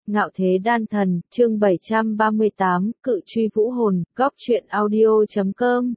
Ngạo Thế Đan Thần, chương 738, Cự Truy Vũ Hồn, góc truyện audio.com.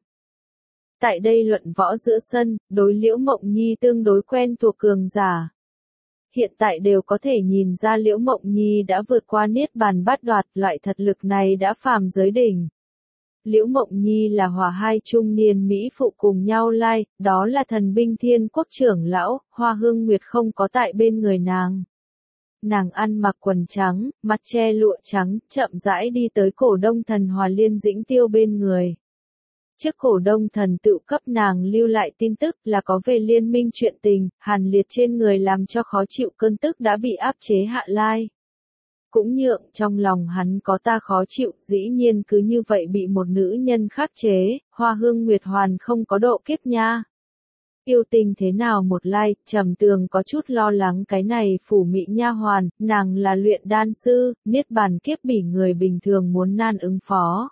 Tại đây luận võ giữa sân, đối Liễu Mộng Nhi tương đối quen thuộc cường giả. Hiện tại đều có thể nhìn ra Liễu Mộng Nhi đã vượt qua Niết Bàn Bát Đoạt, loại thật lực này đã phàm giới đỉnh. Liễu Mộng Nhi là hòa hai trung niên Mỹ phụ cùng nhau lai, đó là Thần Binh Thiên Quốc trưởng lão, Hoa Hương Nguyệt không có tại bên người nàng. Nàng ăn mặc quần trắng, mặt che lụa trắng, chậm rãi đi tới Cổ Đông Thần Hòa Liên Dĩnh Tiêu bên người. Trước Cổ Đông Thần tự cấp nàng lưu lại tin tức là có về liên minh chuyện tình, Hàn Liệt trên người làm cho khó chịu cơn tức đã bị áp chế hạ lai. Cũng nhượng trong lòng hắn có ta khó chịu, dĩ nhiên cứ như vậy bị một nữ nhân khắc chế, Hoa Hương Nguyệt hoàn không có độ kiếp nha. Yêu tình thế nào một lai, Trầm Tường có chút lo lắng cái này phủ mị nha hoàn, nàng là luyện đan sư, Niết Bàn kiếp bỉ người bình thường muốn nan ứng phó.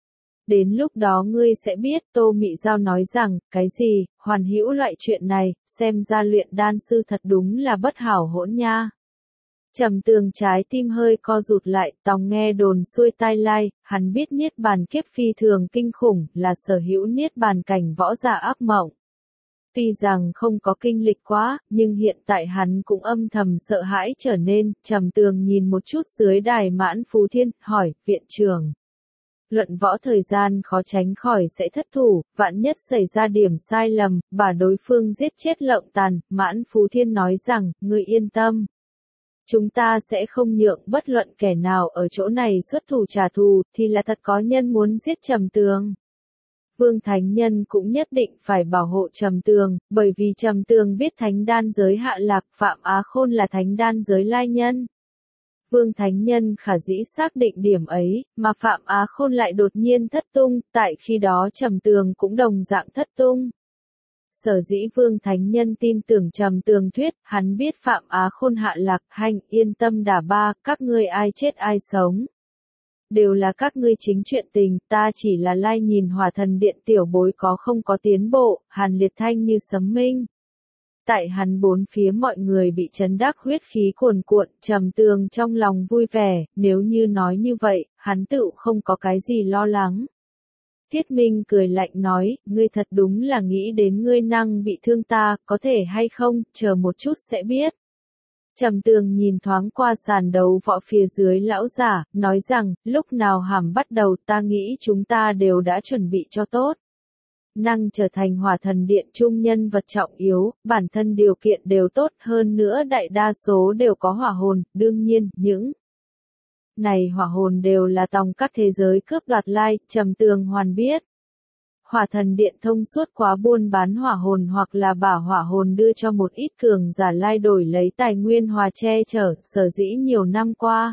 Đến lúc đó ngươi sẽ biết, Tô Mị Giao nói rằng, cái gì, hoàn hữu loại chuyện này, xem ra luyện đan sư thật đúng là bất hảo hỗn nha. Trầm Tường trái tim hơi co rụt lại, tòng nghe đồn xuôi tai lai, hắn biết Niết Bàn kiếp phi thường kinh khủng, là sở hữu Niết Bàn cảnh võ giả ác mộng. Tuy rằng không có kinh lịch quá, nhưng hiện tại hắn cũng âm thầm sợ hãi trở nên, Trầm Tường nhìn một chút dưới đài Mãn Phú Thiên, hỏi, viện trưởng. Luận võ thời gian khó tránh khỏi sẽ thất thủ, vạn nhất xảy ra điểm sai lầm, bà đối phương giết chết Lộng Tàn, Mãn Phú Thiên nói rằng, ngươi yên tâm. Chúng ta sẽ không nhượng bất luận kẻ nào ở chỗ này xuất thủ trả thù, thì là thật có nhân muốn giết Trầm Tường. Vương Thánh Nhân cũng nhất định phải bảo hộ Trầm Tường, bởi vì Trầm Tường biết thánh đan giới hạ lạc, Phạm Á Khôn là thánh đan giới lai nhân. Vương Thánh Nhân khả dĩ xác định điểm ấy, mà Phạm Á Khôn lại đột nhiên thất tung, tại khi đó Trầm Tường cũng đồng dạng thất tung. Sở dĩ Vương Thánh Nhân tin tưởng Trầm Tường thuyết, hắn biết Phạm Á Khôn hạ lạc, hành, yên tâm đả ba, các ngươi ai chết ai sống. Đều là các ngươi chính chuyện tình, ta chỉ là lai nhìn Hỏa Thần Điện tiểu bối có không có tiến bộ, Hàn Liệt thanh như sấm minh. Tại hắn bốn phía mọi người bị chấn đắc huyết khí cuồn cuộn, Trầm Tường trong lòng vui vẻ, nếu như nói như vậy, hắn tự không có cái gì lo lắng. Thiết Minh cười lạnh nói, ngươi thật đúng là nghĩ đến ngươi năng bị thương ta, có thể hay không, chờ một chút sẽ biết. Trầm Tường nhìn thoáng qua sàn đấu võ phía dưới lão giả, nói rằng, lúc nào hàm bắt đầu ta nghĩ chúng ta đều đã chuẩn bị cho tốt. Năng trở thành Hỏa Thần Điện trung nhân vật trọng yếu, bản thân điều kiện đều tốt hơn nữa đại đa số đều có hỏa hồn, đương nhiên, những này hỏa hồn đều là tòng các thế giới cướp đoạt lai, Trầm Tường hoàn biết. Hỏa Thần Điện thông suốt quá buôn bán hỏa hồn hoặc là bảo hỏa hồn đưa cho một ít cường giả lai đổi lấy tài nguyên hòa che chở, sở dĩ nhiều năm qua.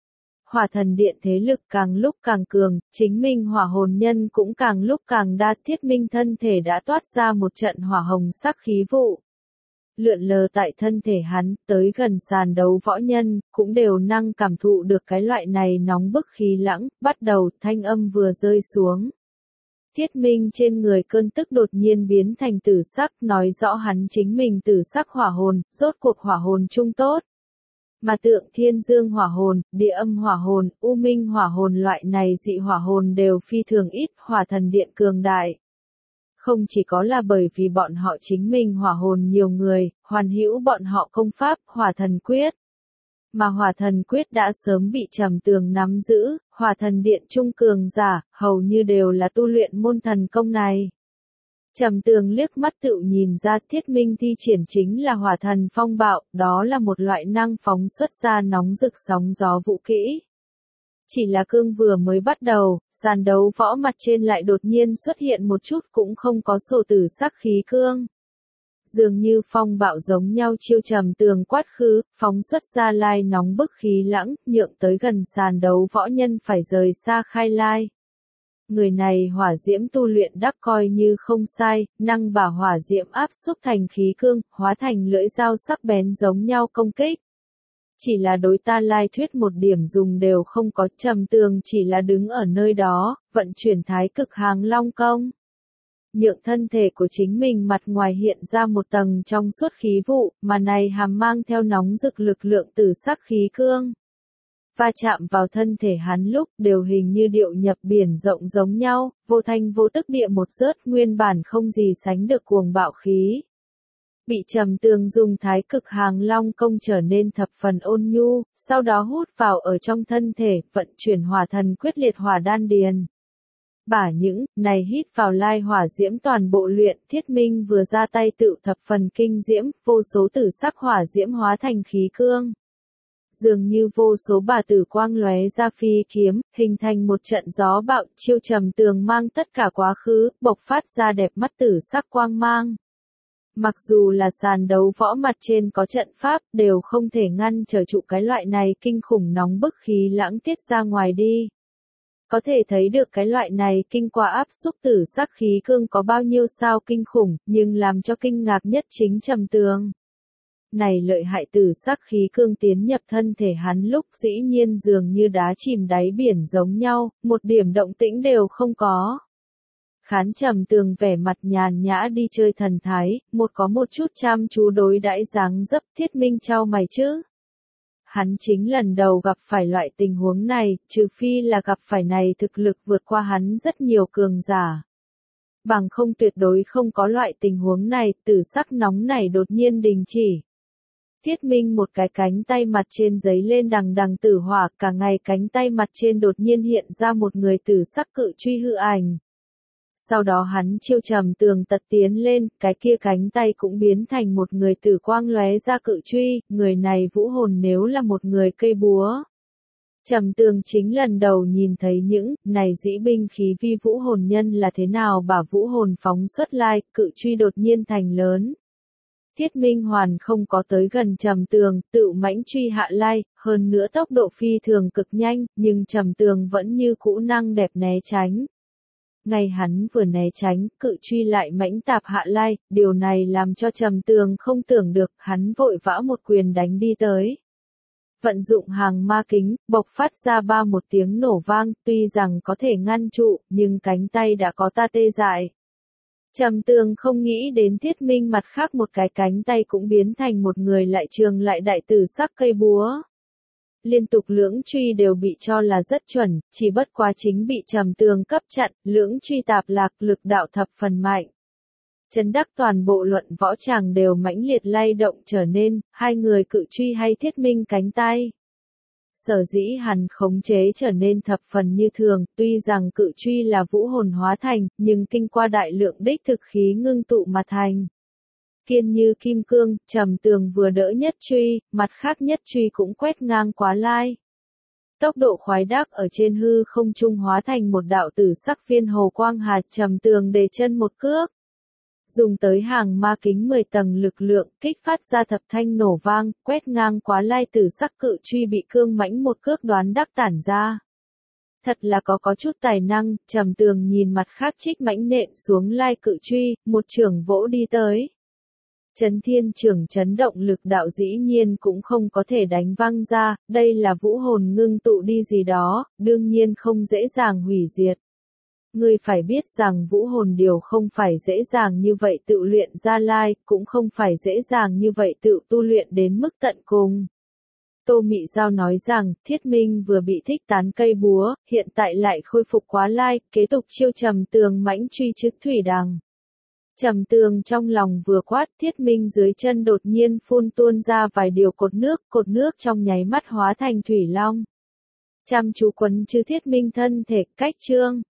Hỏa Thần Điện thế lực càng lúc càng cường, chính mình hỏa hồn nhân cũng càng lúc càng đa. Thiết Minh thân thể đã toát ra một trận hỏa hồng sắc khí vụ. Lượn lờ tại thân thể hắn, tới gần sàn đấu võ nhân, cũng đều năng cảm thụ được cái loại này nóng bức khí lãng, bắt đầu, thanh âm vừa rơi xuống. Thiết Minh trên người cơn tức đột nhiên biến thành tử sắc, nói rõ hắn chính mình tử sắc hỏa hồn, rốt cuộc hỏa hồn trung tốt. Mà tượng thiên dương hỏa hồn, địa âm hỏa hồn, u minh hỏa hồn loại này dị hỏa hồn đều phi thường ít, Hỏa Thần Điện cường đại. Không chỉ có là bởi vì bọn họ chính mình hỏa hồn nhiều người, hoàn hữu bọn họ công pháp, Hỏa Thần Quyết. Mà Hỏa Thần Quyết đã sớm bị Trầm Tường nắm giữ, Hỏa Thần Điện trung cường giả, hầu như đều là tu luyện môn thần công này. Trầm Tường liếc mắt tự nhìn ra Thiết Minh thi triển chính là Hỏa Thần Phong Bạo, đó là một loại năng phóng xuất ra nóng rực sóng gió vũ kỹ. Chỉ là cương vừa mới bắt đầu, sàn đấu võ mặt trên lại đột nhiên xuất hiện một chút cũng không có sổ tử sắc khí cương. Dường như phong bạo giống nhau chiêu Trầm Tường quát khứ, phóng xuất ra lai nóng bức khí lãng, nhượng tới gần sàn đấu võ nhân phải rời xa khai lai. Người này hỏa diễm tu luyện đắc coi như không sai, năng bảo hỏa diễm áp xúc thành khí cương, hóa thành lưỡi dao sắc bén giống nhau công kích. Chỉ là đối ta lai thuyết một điểm dùng đều không có, Trầm Tường chỉ là đứng ở nơi đó, vận chuyển thái cực hàng long công. Nhượng thân thể của chính mình mặt ngoài hiện ra một tầng trong suốt khí vụ, mà này hàm mang theo nóng rực lực lượng tử sắc khí cương. va chạm vào thân thể hắn lúc đều hình như điệu nhập biển rộng giống nhau, vô thanh vô tức địa một rớt nguyên bản không gì sánh được cuồng bạo khí. Bị Trầm Tường dùng thái cực hàng long công trở nên thập phần ôn nhu, sau đó hút vào ở trong thân thể, vận chuyển hỏa thần quyết liệt hỏa đan điền. Bả những, này hít vào lai hỏa diễm toàn bộ luyện, Thiết Minh vừa ra tay tự thập phần kinh diễm, vô số tử sắc hỏa diễm hóa thành khí cương. Dường như vô số bà tử quang lóe ra phi kiếm, hình thành một trận gió bạo, chiêu Trầm Tường mang tất cả quá khứ, bộc phát ra đẹp mắt tử sắc quang mang. Mặc dù là sàn đấu võ mặt trên có trận pháp, đều không thể ngăn trở trụ cái loại này kinh khủng nóng bức khí lãng tiết ra ngoài đi. Có thể thấy được cái loại này kinh qua áp xúc tử sắc khí cương có bao nhiêu sao kinh khủng, nhưng làm cho kinh ngạc nhất chính Trầm Tường. Này lợi hại tử sắc khí cương tiến nhập thân thể hắn lúc dĩ nhiên dường như đá chìm đáy biển giống nhau, một điểm động tĩnh đều không có. Khán Trầm Tường vẻ mặt nhàn nhã đi chơi thần thái, có một chút chăm chú đối đãi dáng dấp. Thiết Minh chau mày chứ. Hắn chính lần đầu gặp phải loại tình huống này, trừ phi là gặp phải này thực lực vượt qua hắn rất nhiều cường giả. Bằng không tuyệt đối không có loại tình huống này, tử sắc nóng này đột nhiên đình chỉ. Thiết Minh một cái cánh tay mặt trên giấy lên đằng đằng tử hỏa, cả ngày cánh tay mặt trên đột nhiên hiện ra một người tử sắc cự truy hư ảnh. Sau đó hắn chiêu Trầm Tường tật tiến lên, cái kia cánh tay cũng biến thành một người tử quang lóe ra cự truy, người này vũ hồn nếu là một người cây búa. Trầm Tường chính lần đầu nhìn thấy những, này dĩ binh khí vi vũ hồn nhân là thế nào bả vũ hồn phóng xuất lai, cự truy đột nhiên thành lớn. Thiết Minh hoàn không có tới gần Trầm Tường, tự mãnh truy hạ lai, hơn nữa tốc độ phi thường cực nhanh, nhưng Trầm Tường vẫn như cũ năng đẹp né tránh. Ngay hắn vừa né tránh, cự truy lại mãnh tạp hạ lai, điều này làm cho Trầm Tường không tưởng được, hắn vội vã một quyền đánh đi tới. Vận dụng hàng ma kính, bộc phát ra một tiếng nổ vang, tuy rằng có thể ngăn trụ, nhưng cánh tay đã có ta tê dại. Trầm Tường không nghĩ đến Thiết Minh mặt khác một cái cánh tay cũng biến thành một người lại trường lại đại tử sắc cây búa. Liên tục lưỡng truy đều bị cho là rất chuẩn, chỉ bất quá chính bị Trầm Tường cấp chặn, lưỡng truy tạp lạc lực đạo thập phần mạnh. Chấn đắc toàn bộ luận võ tràng đều mãnh liệt lay động trở nên, hai người cự truy hay Thiết Minh cánh tay. Sở dĩ hắn khống chế trở nên thập phần như thường, tuy rằng cự truy là vũ hồn hóa thành, nhưng kinh qua đại lượng đích thực khí ngưng tụ mà thành. Kiên như kim cương, Trầm Tường vừa đỡ nhất truy, mặt khác nhất truy cũng quét ngang quá lai. Tốc độ khoái đắc ở trên hư không trung hóa thành một đạo tử sắc phiên hồ quang hạt, Trầm Tường đề chân một cước. Dùng tới hàng ma kính 10 tầng lực lượng, kích phát ra thập thanh nổ vang, quét ngang quá lai tử sắc cự truy bị cương mãnh một cước đoán đắc tản ra. Thật là có chút tài năng, Trầm Tường nhìn mặt khác trích mãnh nện xuống lai cự truy, một chưởng vỗ đi tới. Chấn thiên chưởng chấn động lực đạo dĩ nhiên cũng không có thể đánh văng ra, đây là vũ hồn ngưng tụ đi gì đó, đương nhiên không dễ dàng hủy diệt. Ngươi phải biết rằng vũ hồn điều không phải dễ dàng như vậy tự luyện ra lai, cũng không phải dễ dàng như vậy tự tu luyện đến mức tận cùng. Tô Mị Giao nói rằng, Thiết Minh vừa bị thích tán cây búa, hiện tại lại khôi phục quá lai, kế tục chiêu Trầm Tường mãnh truy trước thủy đằng. Trầm Tường trong lòng vừa quát, Thiết Minh dưới chân đột nhiên phun tuôn ra vài điều cột nước trong nháy mắt hóa thành thủy long. Chăm chú quấn chư Thiết Minh thân thể, cách trương.